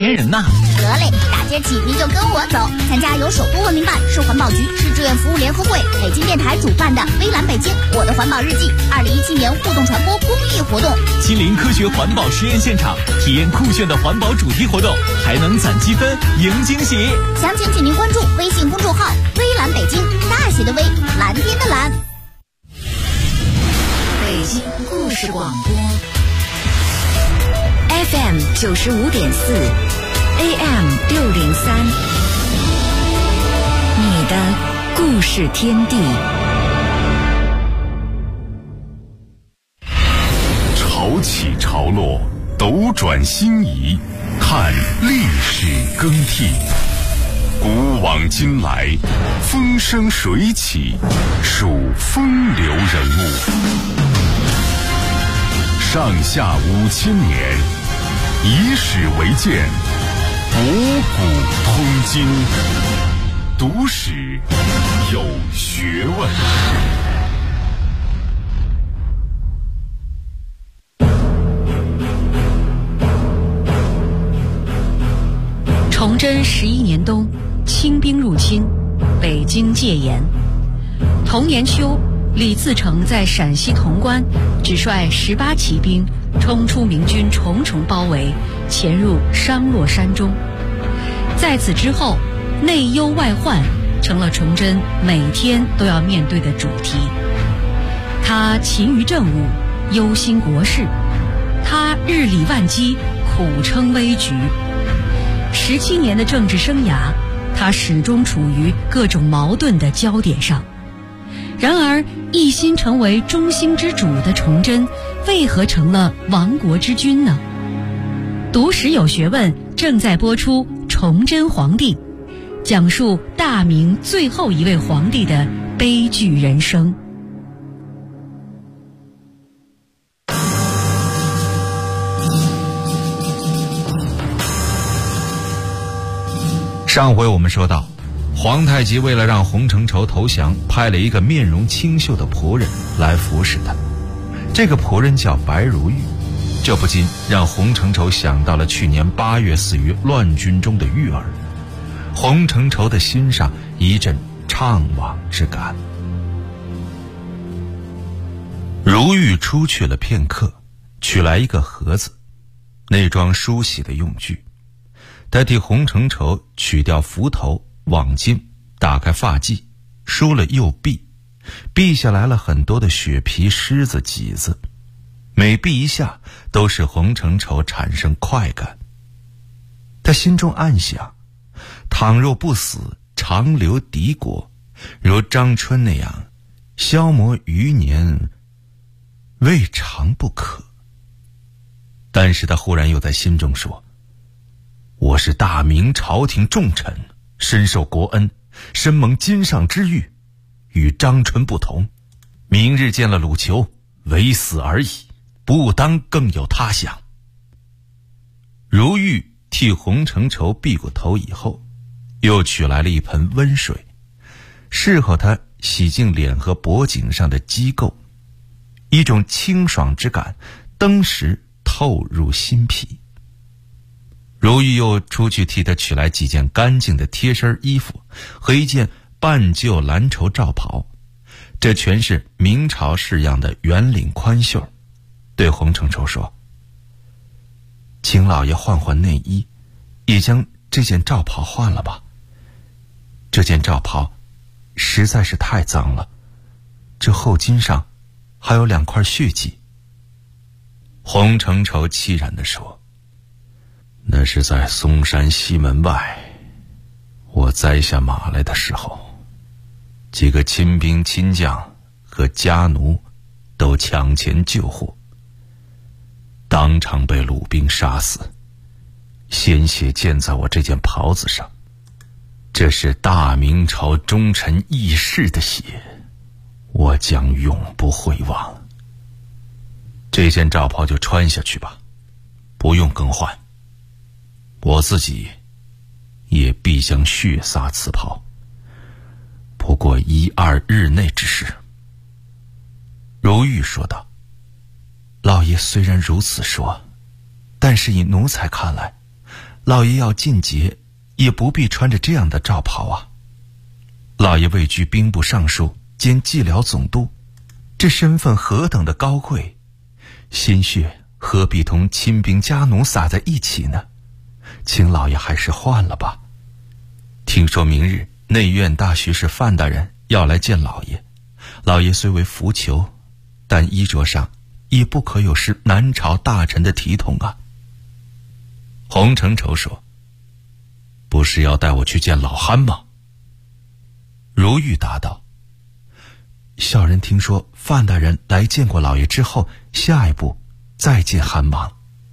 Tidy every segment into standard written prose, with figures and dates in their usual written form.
年人呐。 得嘞，大街起您就跟我走，参加由首都文明办、市环保局、市志愿服务联合会、北京电台主办的微蓝北京我的环保日记2017年互动传播公益活动， 亲临科学环保实验现场，体验酷炫的环保主题活动，还能攒积分赢惊喜。 详情请您关注微信公众号微蓝北京，大写的微，蓝天的蓝。 北京故事广播 FM 95.4 AM 603，你的故事天地。 潮起潮落，斗转星移，看历史更替。古往今来，风生水起，数风流人物。上下5000年，以史为鉴，博古通今，读史有学问。 崇祯11年冬，清兵入侵，北京戒严。同年秋，李自成在陕西潼关只率18骑兵冲出明军重重包围，潜入商洛山中。在此之后，内忧外患成了崇祯每天都要面对的主题。他勤于政务，忧心国事；他日理万机，苦撑危局。17年的政治生涯，他始终处于各种矛盾的焦点上。然而，一心成为中兴之主的崇祯，为何成了亡国之君呢？读史有学问正在播出《崇祯皇帝》，讲述大明最后一位皇帝的悲剧人生。 上回我们说到，皇太极为了让洪承畴投降，派了一个面容清秀的仆人来服侍他。这个仆人叫白如玉，这不禁让洪承畴想到了去年8月死于乱军中的玉儿。洪承畴的心上一阵怅惘之感。如玉出去了片刻，取来一个盒子，内装梳洗的用具。他替洪承畴取掉幞头、网巾，打开发髻，梳了右臂，避下来了很多的血皮、虱子、棘子，每避一下都使洪承畴产生快感。他心中暗想，倘若不死，长留敌国，如张春那样消磨余年，未尝不可。但是他忽然又在心中说，我是大明朝廷重臣，深受国恩，身蒙金上之誉，与张春不同。明日见了鲁囚，唯死而已，不当更有他想。如玉替洪承畴避过头以后，又取来了一盆温水，事后他洗净脸和脖颈上的机构，一种清爽之感登时透入心脾。如玉又出去替他取来几件干净的贴身衣服和一件半旧蓝绸罩袍，这全是明朝式样的圆领宽袖，对洪承畴说，请老爷换换内衣，也将这件罩袍换了吧。这件罩袍实在是太脏了，这后襟上还有2块血迹。洪承畴凄然地说，那是在嵩山西门外，我栽下马来的时候，几个亲兵亲将和家奴都抢前救护，当场被鲁兵杀死，鲜血溅在我这件袍子上，这是大明朝忠臣义士的血，我将永不会忘。这件罩袍就穿下去吧，不用更换。我自己也必将血洒此袍，不过1、2日内之事。如玉说道，老爷虽然如此说，但是以奴才看来， 老爷要进节，也不必穿着这样的罩袍啊。老爷位居兵部尚书兼蓟辽总督，这身份何等的高贵，心血何必同亲兵家奴撒在一起呢？请老爷还是换了吧。听说明日内院大学士范大人要来见老爷，老爷虽为浮囚，但衣着上也不可有失南朝大臣的体统啊。洪承畴说：不是要带我去见老憨吗？如玉答道：小人听说范大人来见过老爷之后，下一步再见憨王。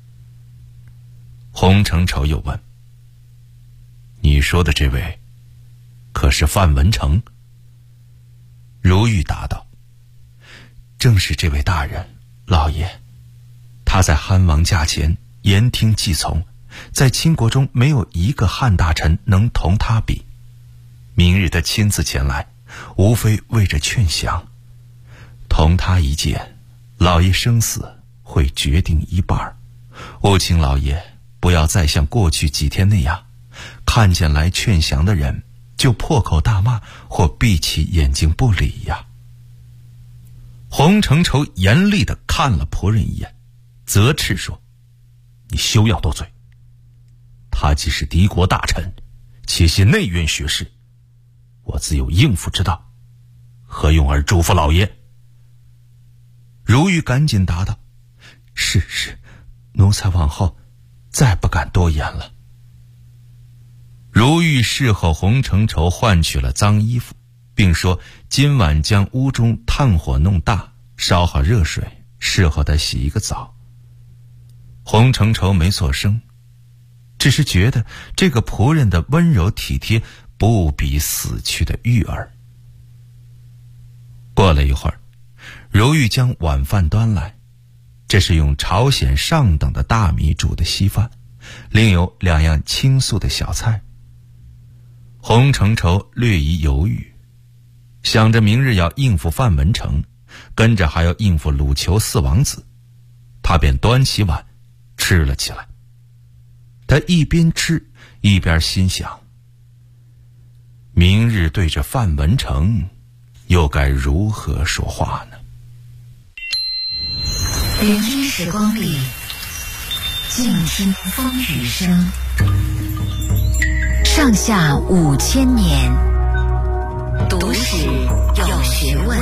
洪承畴又问：你说的这位可是范文成？如玉答道：正是这位大人，老爷。他在憨王驾前言听计从，在倾国中没有一个汉大臣能同他比。明日他亲自前来，无非为着劝降。同他一见，老爷生死会决定一半。务请老爷不要再像过去几天那样，看见来劝降的人就破口大骂或闭起眼睛不理呀。洪承畴严厉地看了仆人一眼，责斥说：你休要多嘴。他既是敌国大臣，且系内院学士，我自有应付之道，何用而嘱咐老爷？如玉赶紧答道：是，奴才往后再不敢多言了。如玉侍候洪承畴换取了脏衣服，并说今晚将屋中炭火弄大，烧好热水，侍候他洗一个澡。洪承畴没作声，只是觉得这个仆人的温柔体贴不比死去的玉儿。过了一会儿，如玉将晚饭端来，这是用朝鲜上等的大米煮的稀饭，另有2样清素的小菜。洪承畴略一犹豫，想着明日要应付范文成，跟着还要应付鲁囚4王子，他便端起碗吃了起来。他一边吃一边心想，明日对着范文成又该如何说话呢？ 聆听时光里，静听风雨声。上下5000年，读史有学问。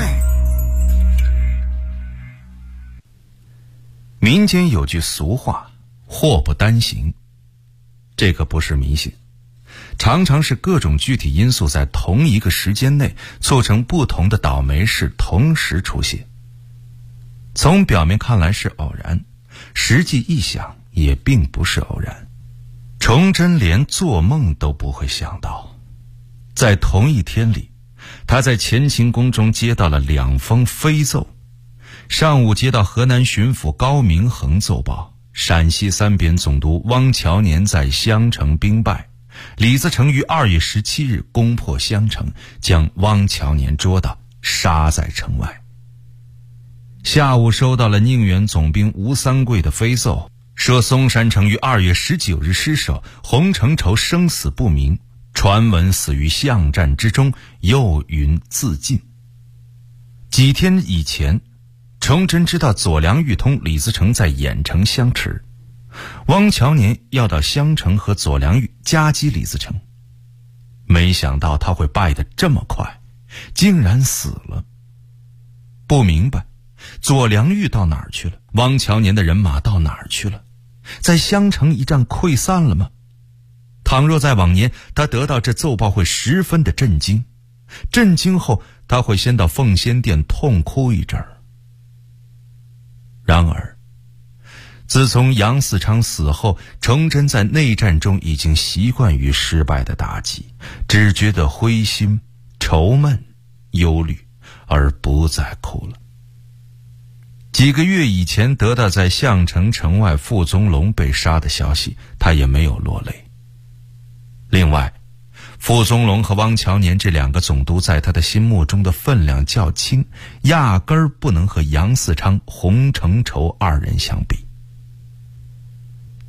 民间有句俗话，祸不单行。这个不是迷信，常常是各种具体因素在同一个时间内促成不同的倒霉事同时出现。从表面看来是偶然，实际一想也并不是偶然。崇祯连做梦都不会想到，在同一天里，他在乾清宫中接到了2封飞奏。上午接到河南巡抚高明衡奏报，陕西3边总督汪乔年在襄城兵败，李自成于2月17日攻破襄城，将汪乔年捉到，杀在城外。下午收到了宁远总兵吴三桂的飞奏，说松山城于2月19日失守，洪承畴生死不明，传闻死于巷战之中，又云自尽。几天以前，崇祯知道左良玉同李自成在郾城相持，汪乔年要到襄城和左良玉夹击李自成，没想到他会败得这么快，竟然死了。不明白左良玉到哪儿去了，汪乔年的人马到哪儿去了，在襄城一战溃散了吗？倘若在往年，他得到这奏报会十分的震惊，震惊后他会先到奉先殿痛哭一阵儿。然而自从杨嗣昌死后，崇祯在内战中已经习惯于失败的打击，只觉得灰心、愁闷、忧虑，而不再哭了。几个月以前得到在项城城外傅宗龙被杀的消息，他也没有落泪。另外，傅宗龙和汪乔年这2个总督在他的心目中的分量较轻，压根儿不能和杨嗣昌、洪承畴2人相比。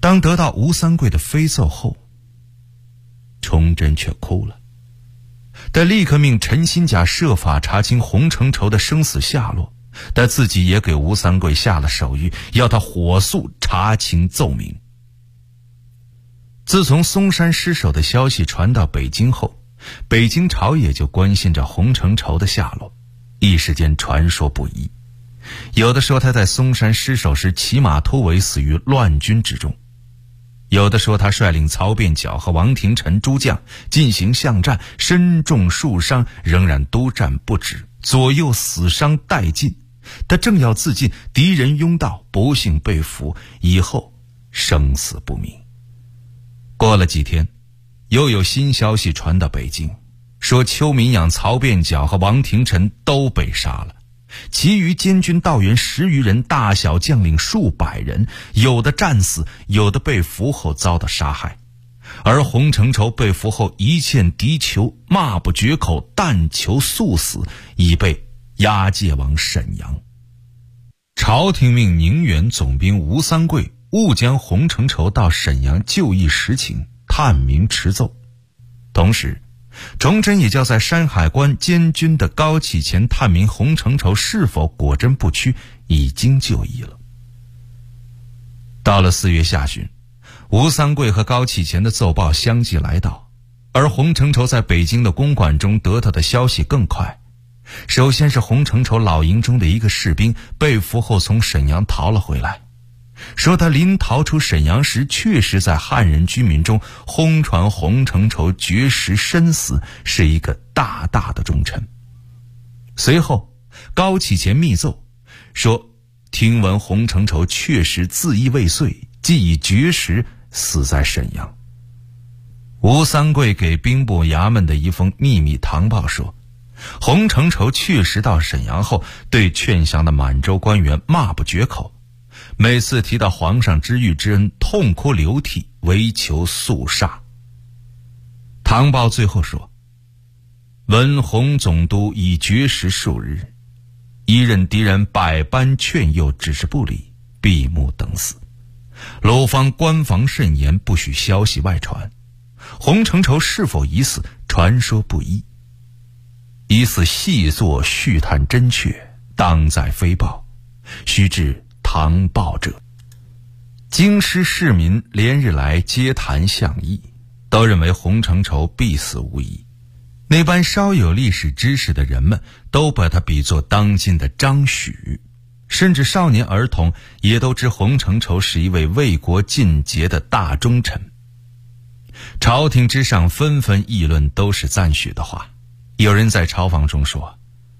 当得到吴三桂的飞奏后，崇祯却哭了。他立刻命陈新甲设法查清洪承畴的生死下落，他自己也给吴三桂下了手谕，要他火速查清奏明。自从嵩山失守的消息传到北京后，北京朝野就关心着洪承畴的下落，一时间传说不一。有的说他在嵩山失守时骑马突围死于乱军之中，有的说他率领曹变角和王廷臣诸将进行巷战，身中数伤，仍然督战不止，左右死伤殆尽。他正要自尽，敌人拥到，不幸被俘，以后生死不明。过了几天，又有新消息传到北京，说邱民养、曹变角和王廷臣都被杀了，其余监军道员10余人，大小将领数百人，有的战死，有的被俘后遭到杀害。而洪承畴被俘后一欠敌囚，骂不绝口，但求速死，已被押解往沈阳。朝廷命宁远总兵吴三桂误将洪承畴到沈阳就义实情，探明持奏。同时，崇祯也叫在山海关监军的高启乾探明洪承畴是否果真不屈，已经就义了。到了4月下旬，吴三桂和高启乾的奏报相继来到，而洪承畴在北京的公馆中得到的消息更快。首先是洪承畴老营中的一个士兵被俘后从沈阳逃了回来，说他临逃出沈阳时确实在汉人居民中轰传洪承畴绝食身死，是一个大大的忠臣。随后高启乾密奏说，听闻洪承畴确实自缢未遂，即已绝食死在沈阳。吴三桂给兵部衙门的一封秘密堂报说，洪承畴确实到沈阳后，对劝降的满洲官员骂不绝口，每次提到皇上知遇之恩，痛哭流涕，唯求速杀。堂报最后说，闻洪总督已绝食数日，一任敌人百般劝诱，只是不理，闭目等死。鲁方官防甚严，不许消息外传。洪承畴是否已死，传说不一。疑似细作续探真确，当在飞报，须至堂报者。京师市民连日来皆谈相议，都认为洪承畴必死无疑。那般稍有历史知识的人们都把他比作当今的张许，甚至少年儿童也都知洪承畴是一位为国尽节的大忠臣。朝廷之上纷纷议论都是赞许的话。有人在朝房中说，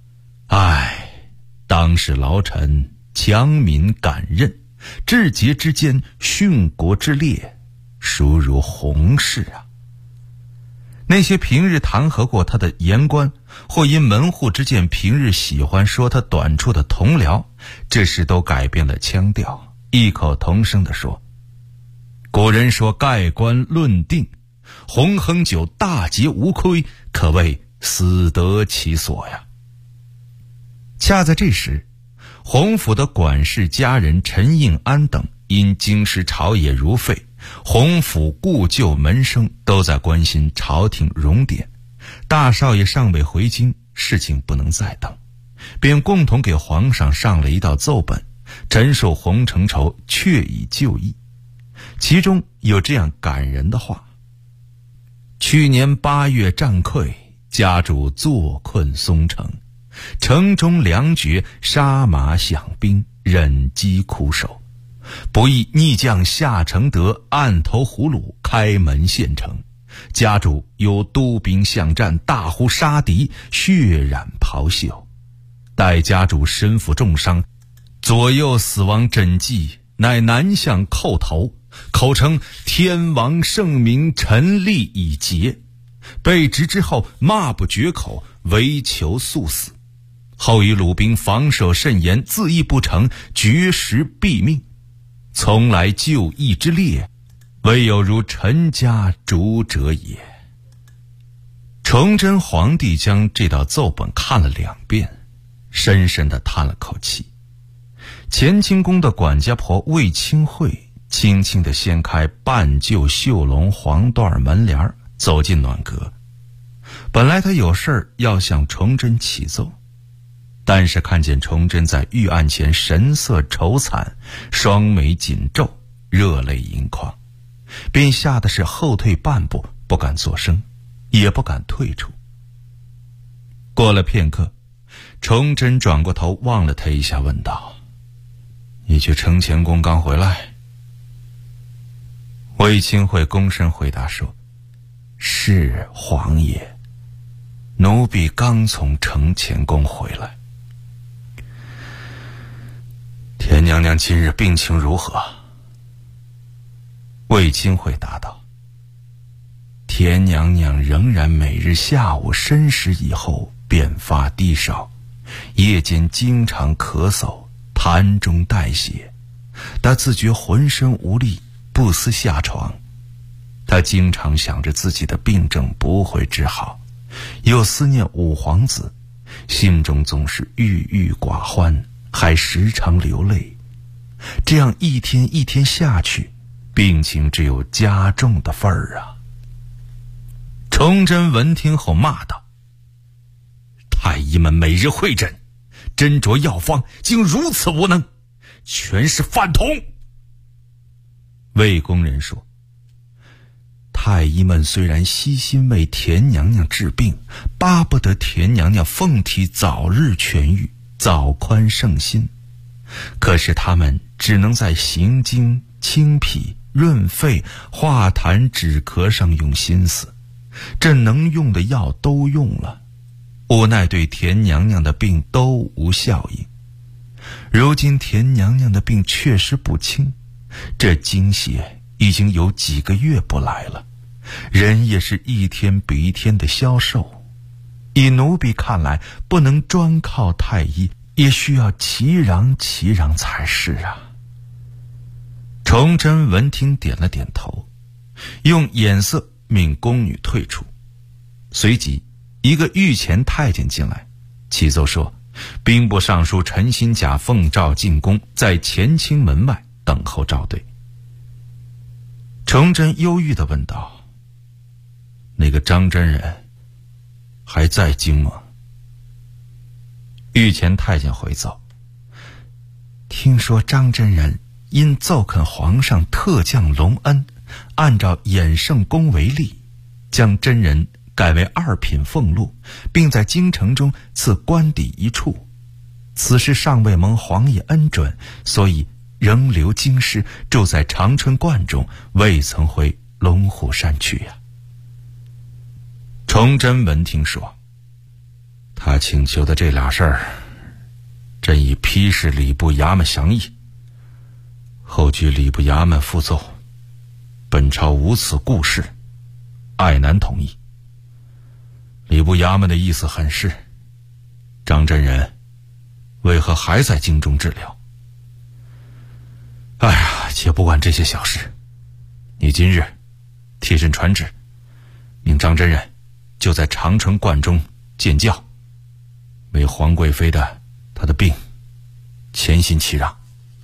当时劳臣强民敢任，至节之间，殉国之烈，孰如洪氏啊。那些平日弹劾过他的言官，或因门户之见平日喜欢说他短处的同僚，这时都改变了腔调，异口同声地说，古人说盖棺论定，洪亨九大节无亏，可谓死得其所呀。恰在这时，洪府的管事家人陈应安等因京师朝野如废，洪府故旧门生都在关心朝廷荣典，大少爷尚未回京，事情不能再等，便共同给皇上上了一道奏本，陈述洪承畴确已就义。其中有这样感人的话，去年8月战溃，家主坐困松城，城中粮绝，杀马饷兵，忍饥苦守。不意逆将夏承德暗投葫芦，开门献城。家主有督兵巷战，大呼杀敌，血染袍袖。待家主身负重伤，左右死亡枕藉，乃南向叩头，口称天王圣明，臣立已节。被执之后骂不绝口，唯求速死。后以鲁兵防守甚严，自缢不成，绝食毙命。从来就义之烈，唯有如臣家主者也。崇祯皇帝将这道奏本看了2遍，深深地叹了口气。乾清宫的管家婆魏清惠轻轻地掀开半旧绣龙黄缎门帘，走进暖阁。本来他有事儿要向崇祯启奏，但是看见崇祯在御案前神色愁惨，双眉紧皱，热泪盈眶，便吓得是后退半步，不敢作声，也不敢退出。过了片刻，崇祯转过头望了他一下，问道：“你去承乾宫刚回来？”魏清惠躬身回答说：“是皇爷，奴婢刚从承乾宫回来。”田娘娘今日病情如何？魏清惠答道：“田娘娘仍然每日下午申时以后便发低烧，夜间经常咳嗽，痰中带血，她自觉浑身无力，不思下床。她经常想着自己的病症不会治好，又思念五皇子，心中总是郁郁寡欢，还时常流泪。这样一天一天下去，病情只有加重的份儿啊。”崇祯闻听后骂道：“太医们每日会诊，斟酌药方，竟如此无能，全是饭桶。”魏公人说：“太医们虽然悉心为田娘娘治病，巴不得田娘娘凤体早日痊愈，早宽圣心，可是他们只能在行经、清脾、润肺、化痰、止咳上用心思，这能用的药都用了，无奈对田娘娘的病都无效应。如今田娘娘的病确实不轻，这经血已经有几个月不来了，人也是一天比一天的消瘦。以奴婢看来，不能专靠太医，也需要齐嚷齐嚷才是啊。”崇祯闻听点了点头，用眼色命宫女退出。随即一个御前太监进来，启奏说兵部尚书陈新甲奉诏进宫，在乾清门外等候召对。崇祯忧郁地问道：“那个张真人还在京吗？”御前太监回奏：“听说张真人因奏恳皇上特降隆恩，按照衍圣公为例，将真人改为2品俸禄，并在京城中赐官邸一处。此事尚未蒙皇爷恩准，所以仍留京师，住在长春观中，未曾回龙虎山去呀。”崇祯闻听说，他请求的这俩事儿，朕已批示礼部衙门详议，后据礼部衙门复奏，本朝无此故事，爱难同意。礼部衙门的意思很是，张真人为何还在京中治疗？哎呀，且不管这些小事，你今日替朕传旨，命张真人就在长春观中见教，为皇贵妃的她的病潜心祈让。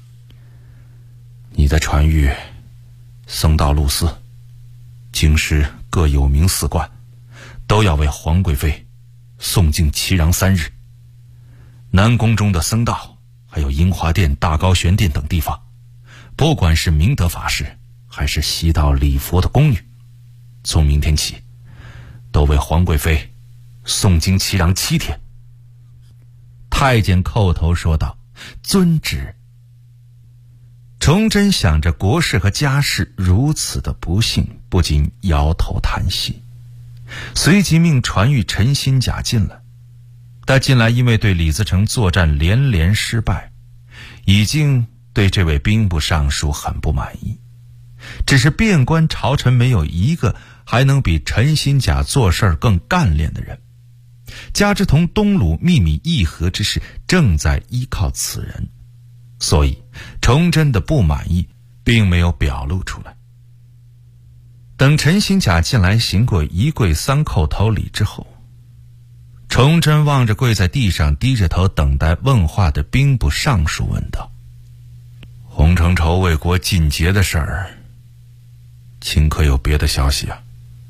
你在传谕僧道露寺、京师各有名寺观，都要为皇贵妃诵经祈禳3日。南宫中的僧道，还有英华殿、大高玄殿等地方，不管是明德法师还是习道礼佛的宫女，从明天起都为皇贵妃诵经祈禳7天。太监叩头说道：“遵旨。”崇祯想着国事和家事如此的不幸，不禁摇头叹息，随即命传谕陈新甲进来。他进来因为对李自成作战连连失败，已经对这位兵部尚书很不满意，只是遍观朝臣没有一个还能比陈新甲做事更干练的人，加之同东鲁秘密议和之事正在依靠此人，所以崇祯的不满意并没有表露出来。等陈新甲进来行过1跪3叩头礼之后，崇祯望着跪在地上低着头等待问话的兵部尚书问道：“ 洪承畴为国尽节的事儿，卿可有别的消息啊？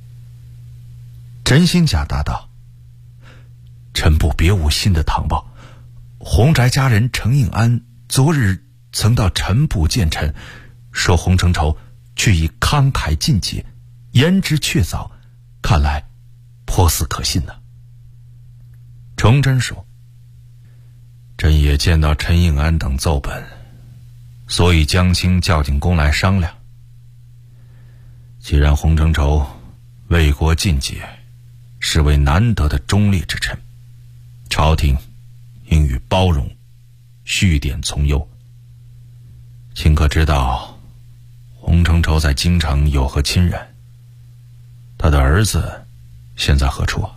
陈新甲答道：臣不别无新的唐报，洪宅家人程应安昨日曾到臣部见臣，说洪承畴却已慷慨尽节，言之确凿，看来颇似可信呢。崇祯说：朕也见到陈应安等奏本，所以将卿叫进宫来商量。既然洪承畴为国尽节，是为难得的忠烈之臣，朝廷应予包容，续典从优。卿可知道洪承畴在京城有何亲人？他的儿子现在何处啊？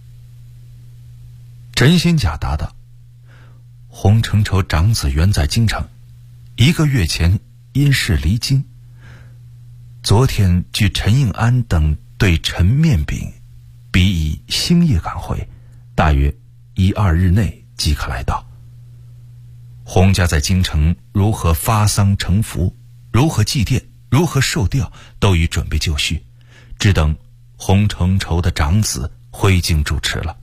陈新甲答道：洪承畴长子原在京城，1个月前因事离京。昨天据陈应安等对陈面禀，彼以星夜赶回，大约1、2日内即可来到。洪家在京城如何发丧成服，如何祭奠，如何受吊，都已准备就绪，只等洪承畴的长子回京主持了。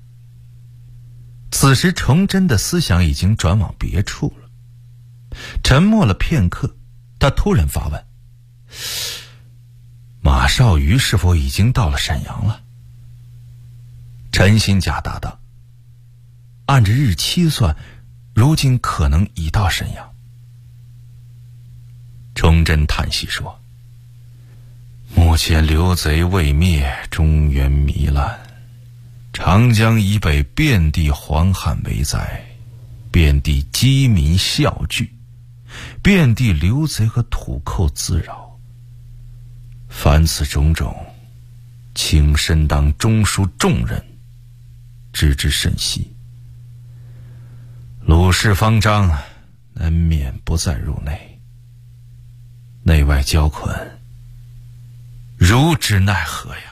此时崇祯的思想已经转往别处了。沉默了片刻，他突然发问：马绍瑜是否已经到了沈阳了？陈新甲答道：按着日期算，如今可能已到沈阳。崇祯叹息说：目前刘贼未灭，中原糜烂，长江以北遍地黄旱为灾，遍地饥民啸聚，遍地流贼和土寇滋扰。凡此种种，卿身当中书重任，知之甚悉。鲁氏方章难免不再入内，内外交困，如之奈何呀？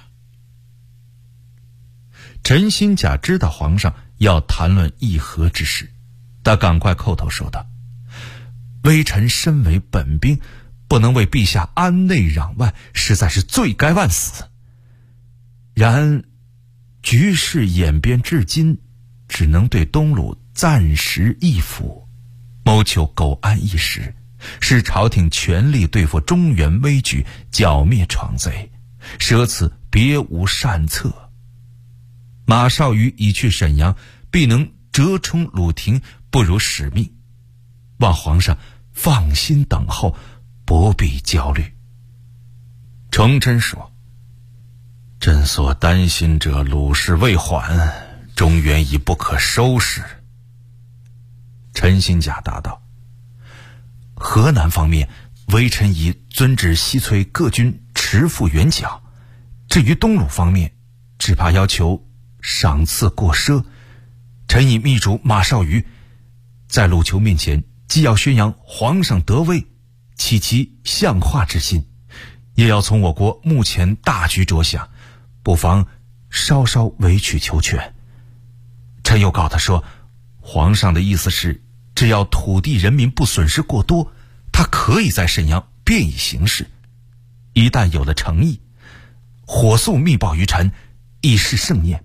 陈新甲知道皇上要谈论议和之事，他赶快叩头说道：微臣身为本兵，不能为陛下安内攘外，实在是罪该万死。然局势演变至今，只能对东鲁暂时易服，谋求苟安一时，使朝廷全力对付中原危局，剿灭闯贼，舍此别无善策。马绍瑜已去沈阳，必能折冲鲁廷，不辱使命。望皇上放心等候，不必焦虑。崇祯说：朕所担心者，鲁氏未缓，中原已不可收拾。陈新甲答道：河南方面，微臣已遵旨西催各军持赴援剿。至于东鲁方面，只怕要求赏赐过奢。臣已密嘱马绍瑜，在鲁囚面前，既要宣扬皇上德威，启其相化之心，也要从我国目前大局着想，不妨稍稍委曲求全。臣又告他说，皇上的意思是，只要土地人民不损失过多，他可以在沈阳便以行事。一旦有了诚意，火速密报于臣，以示盛念。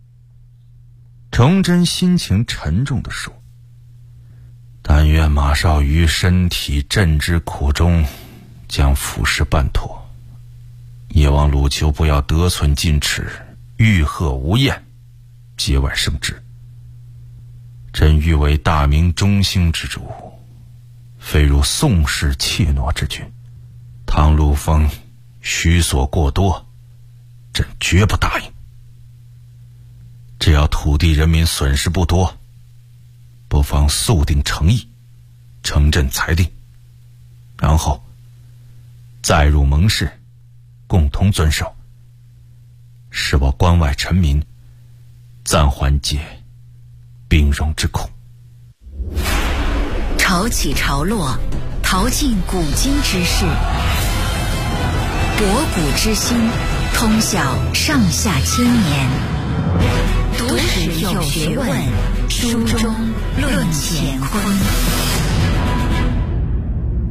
崇祯心情沉重地说：但愿马绍瑜身体朕之苦衷，将腐蚀办妥，也望鲁囚不要得寸进尺，欲贺无厌，节外生枝。朕欲为大明中兴之主，非如宋氏怯懦之君。唐陆丰虚索过多，朕绝不答应。只要土地人民损失不多，不妨速定诚意，呈朕裁定，然后再入盟誓，共同遵守，使我关外臣民暂缓解兵戎之苦。 潮起潮落，淘尽古今之事，博古之今，通晓上下千年。读史有学问，书中论乾坤。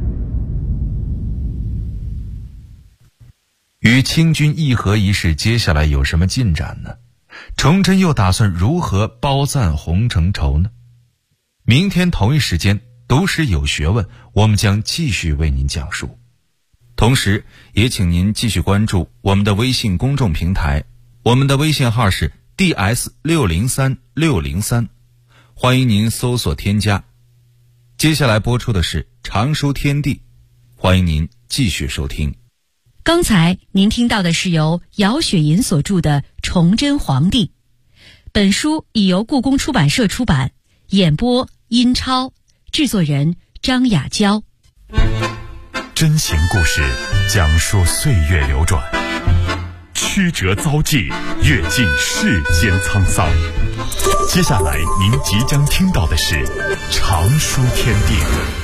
与清军议和一事接下来有什么进展呢？崇祯又打算如何褒赞洪承畴呢？明天同一时间，读史有学问，我们将继续为您讲述。同时也请您继续关注我们的微信公众平台，我们的微信号是 DS603603，欢迎您搜索添加。接下来播出的是常书天地，欢迎您继续收听。 刚才您听到的是由姚雪银所著的《崇祯皇帝》，本书已由故宫出版社出版，演播殷超，制作人张雅娇。 真情故事，讲述岁月流转，曲折遭际，阅尽世间沧桑。接下来您即将听到的是常书天地。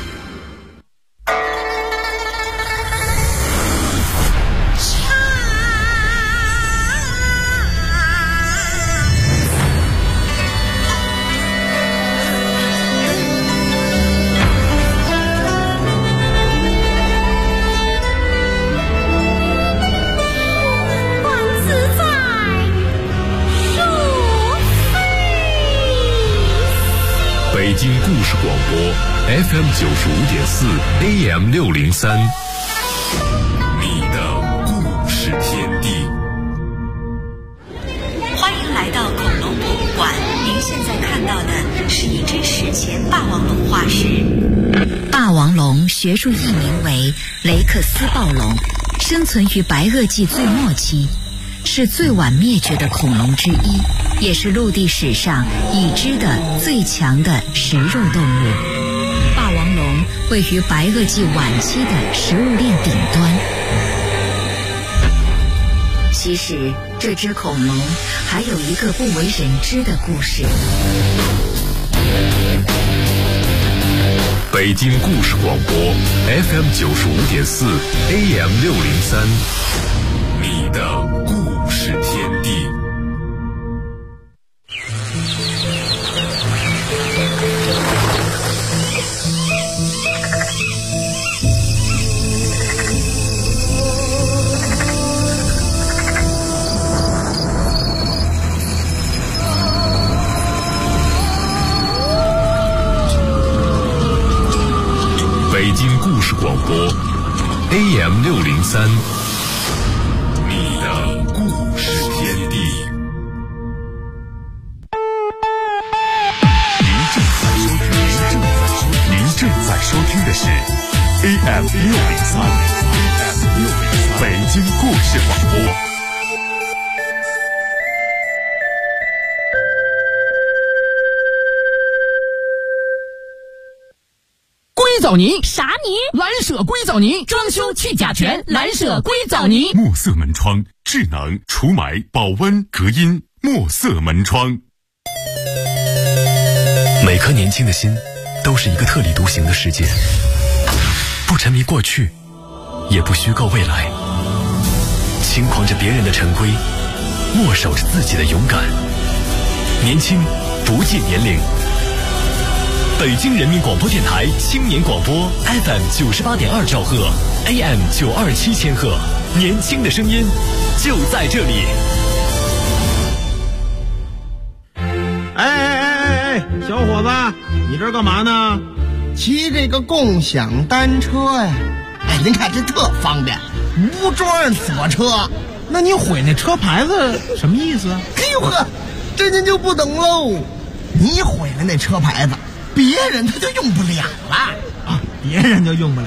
北京故事广播 FM 95.4 AM 603，你的故事天地。 欢迎来到恐龙博物馆，您现在看到的是一只史前霸王龙化石。霸王龙学术译名为雷克斯暴龙，生存于白垩纪最末期，是最晚灭绝的恐龙之一，也是陆地史上已知的最强的食肉动物。霸王龙位于白垩纪晚期的食物链顶端。其实这只恐龙还有一个不为人知的故事。 北京故事广播 FM 95.4 AM 603，你的故事天地。北京故事广播 AM 603，你的故事天地。您正在收听的是 AM 603，北京故事广播。 硅藻泥啥泥？ 蓝舍硅藻泥，装修去甲醛，蓝舍硅藻泥。 墨色门窗，智能除霾、保温、隔音。墨色门窗。 每颗年轻的心，都是一个特立独行的世界，不沉迷过去，也不虚构未来，轻狂着别人的陈规，默守着自己的勇敢。年轻不计年龄。北京人民广播电台青年广播 FM 98.2兆赫 AM 927千赫，年轻的声音就在这里。 哎，小伙子，你这干嘛呢？ 骑这个共享单车呀。哎，您看这特方便，无桩锁车。 那你毁那车牌子什么意思啊？ 哎呦呵，这您就不懂喽。你毁了那车牌子，别人他就用不了了啊，别人就用不了。